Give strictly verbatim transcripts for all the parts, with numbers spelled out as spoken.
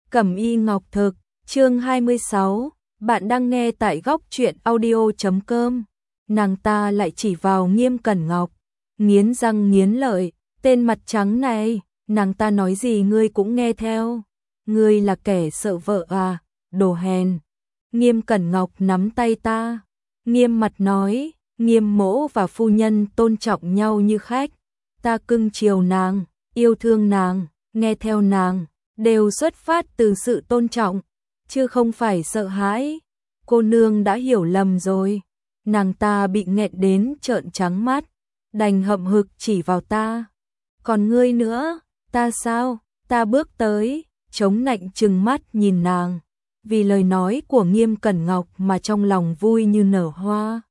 Cẩm Y Ngọc Thực, chương hai mươi sáu, bạn đang nghe tại góc truyện audio chấm com. Nàng ta lại chỉ vào Nghiêm Cẩn Ngọc, nghiến răng nghiến lợi, tên mặt trắng này, nàng ta nói gì ngươi cũng nghe theo. Ngươi là kẻ sợ vợ à, đồ hèn. Nghiêm Cẩn Ngọc nắm tay ta, nghiêm mặt nói, Nghiêm mỗ và phu nhân tôn trọng nhau như khách. Ta cưng chiều nàng, yêu thương nàng, nghe theo nàng, đều xuất phát từ sự tôn trọng, chứ không phải sợ hãi. Cô nương đã hiểu lầm rồi. Nàng ta bị nghẹn đến trợn trắng mắt, đành hậm hực chỉ vào ta. Còn ngươi nữa, ta sao? Ta bước tới, chống nạnh trừng mắt nhìn nàng, vì lời nói của Nghiêm Cẩn Ngọc mà trong lòng vui như nở hoa.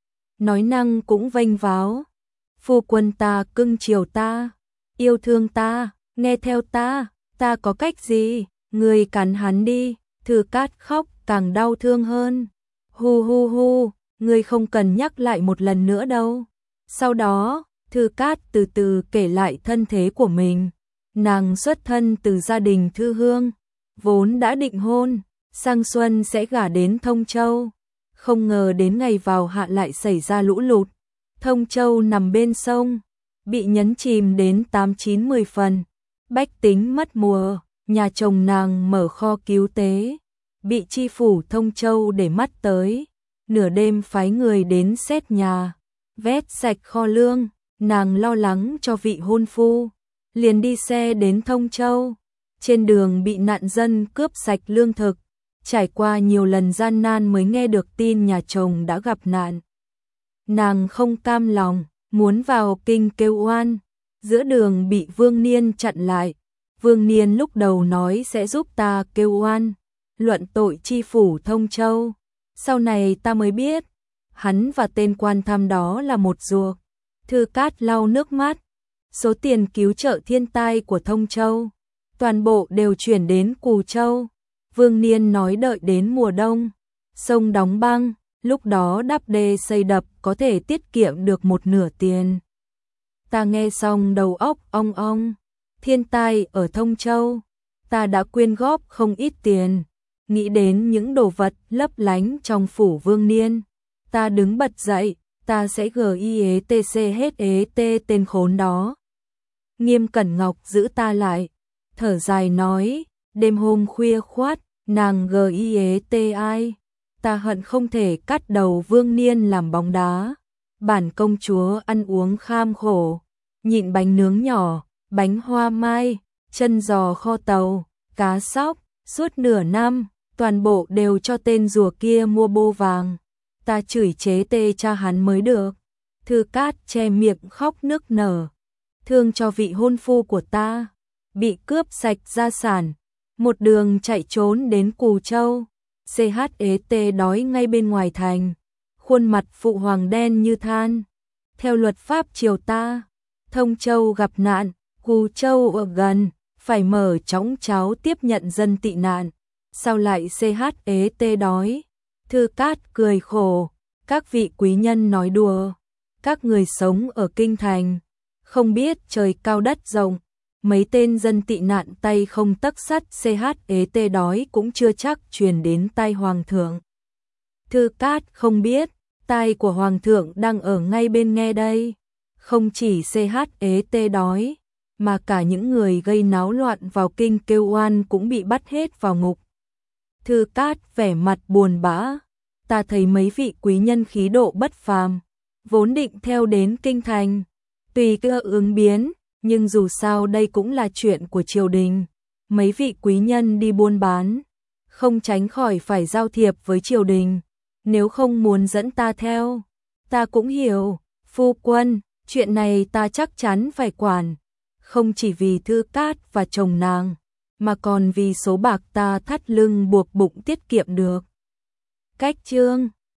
Nói năng cũng vênh váo. Phu quân ta cưng chiều ta, yêu thương ta, nghe theo ta, ta có cách gì? Ngươi cắn hắn đi. Thư Cát khóc càng đau thương hơn. Hu hu hu, ngươi không cần nhắc lại một lần nữa đâu. Sau đó, Thư Cát từ từ kể lại thân thế của mình. Nàng xuất thân từ gia đình thư hương, vốn đã định hôn, sang xuân sẽ gả đến Thông Châu. Không ngờ đến ngày vào hạ lại xảy ra lũ lụt. Thông Châu nằm bên sông, bị nhấn chìm đến tám chín mười phần. Bách tính mất mùa, nhà chồng nàng mở kho cứu tế, bị chi phủ Thông Châu để mắt tới. Nửa đêm phái người đến xét nhà, vét sạch kho lương, nàng lo lắng cho vị hôn phu, liền đi xe đến Thông Châu. Trên đường bị nạn dân cướp sạch lương thực, trải qua nhiều lần gian nan mới nghe được tin nhà chồng đã gặp nạn. Nàng không cam lòng, muốn vào kinh kêu oan, giữa đường bị Vương Niên chặn lại. Vương Niên lúc đầu nói sẽ giúp ta kêu oan, luận tội chi phủ Thông Châu. Sau này ta mới biết, hắn và tên quan tham đó là một ruột. Thư Cát lau nước mắt, số tiền cứu trợ thiên tai của Thông Châu, toàn bộ đều chuyển đến Cù Châu. Vương Niên nói đợi đến mùa đông, sông đóng băng, lúc đó đắp đê xây đập có thể tiết kiệm được một nửa tiền. Ta nghe xong đầu óc ong ong. Thiên tai ở Thông Châu, ta đã quyên góp không ít tiền. Nghĩ đến những đồ vật lấp lánh trong phủ Vương Niên, ta đứng bật dậy, ta sẽ gitc hết ế tê tên khốn đó. Nghiêm Cẩn Ngọc giữ ta lại, thở dài nói, đêm hôm khuya khoát, nàng gitc ai? Ta hận không thể cắt đầu Vương Niên làm bóng đá. Bản công chúa ăn uống kham khổ, nhịn bánh nướng nhỏ, bánh hoa mai, chân giò kho tàu, cá sóc, suốt nửa năm, toàn bộ đều cho tên rùa kia mua bô vàng. Ta chửi chế tê cha hắn mới được. Thư Cát che miệng khóc nức nở, thương cho vị hôn phu của ta, bị cướp sạch gia sản, một đường chạy trốn đến Cù Châu. Chat đói ngay bên ngoài thành, khuôn mặt phụ hoàng đen như than. Theo luật pháp triều ta, Thông Châu gặp nạn, Cù Châu ở gần, phải mở trống cháo tiếp nhận dân tị nạn. Sao lại chat đói? Thư Cát cười khổ, các vị quý nhân nói đùa, các người sống ở kinh thành, không biết trời cao đất rộng, mấy tên dân tị nạn tay không tấc sắt chat đói cũng chưa chắc truyền đến tai hoàng thượng. Thư Cát không biết, tai của hoàng thượng đang ở ngay bên nghe đây. Không chỉ chat đói, mà cả những người gây náo loạn vào kinh kêu oan cũng bị bắt hết vào ngục. Thư Cát vẻ mặt buồn bã, ta thấy mấy vị quý nhân khí độ bất phàm, vốn định theo đến kinh thành, tùy cơ ứng biến, nhưng dù sao đây cũng là chuyện của triều đình. Mấy vị quý nhân đi buôn bán, không tránh khỏi phải giao thiệp với triều đình, nếu không muốn dẫn ta theo. Ta cũng hiểu, phu quân, chuyện này ta chắc chắn phải quản, không chỉ vì Thư Cát và chồng nàng, mà còn vì số bạc ta thắt lưng buộc bụng tiết kiệm được. Cách chương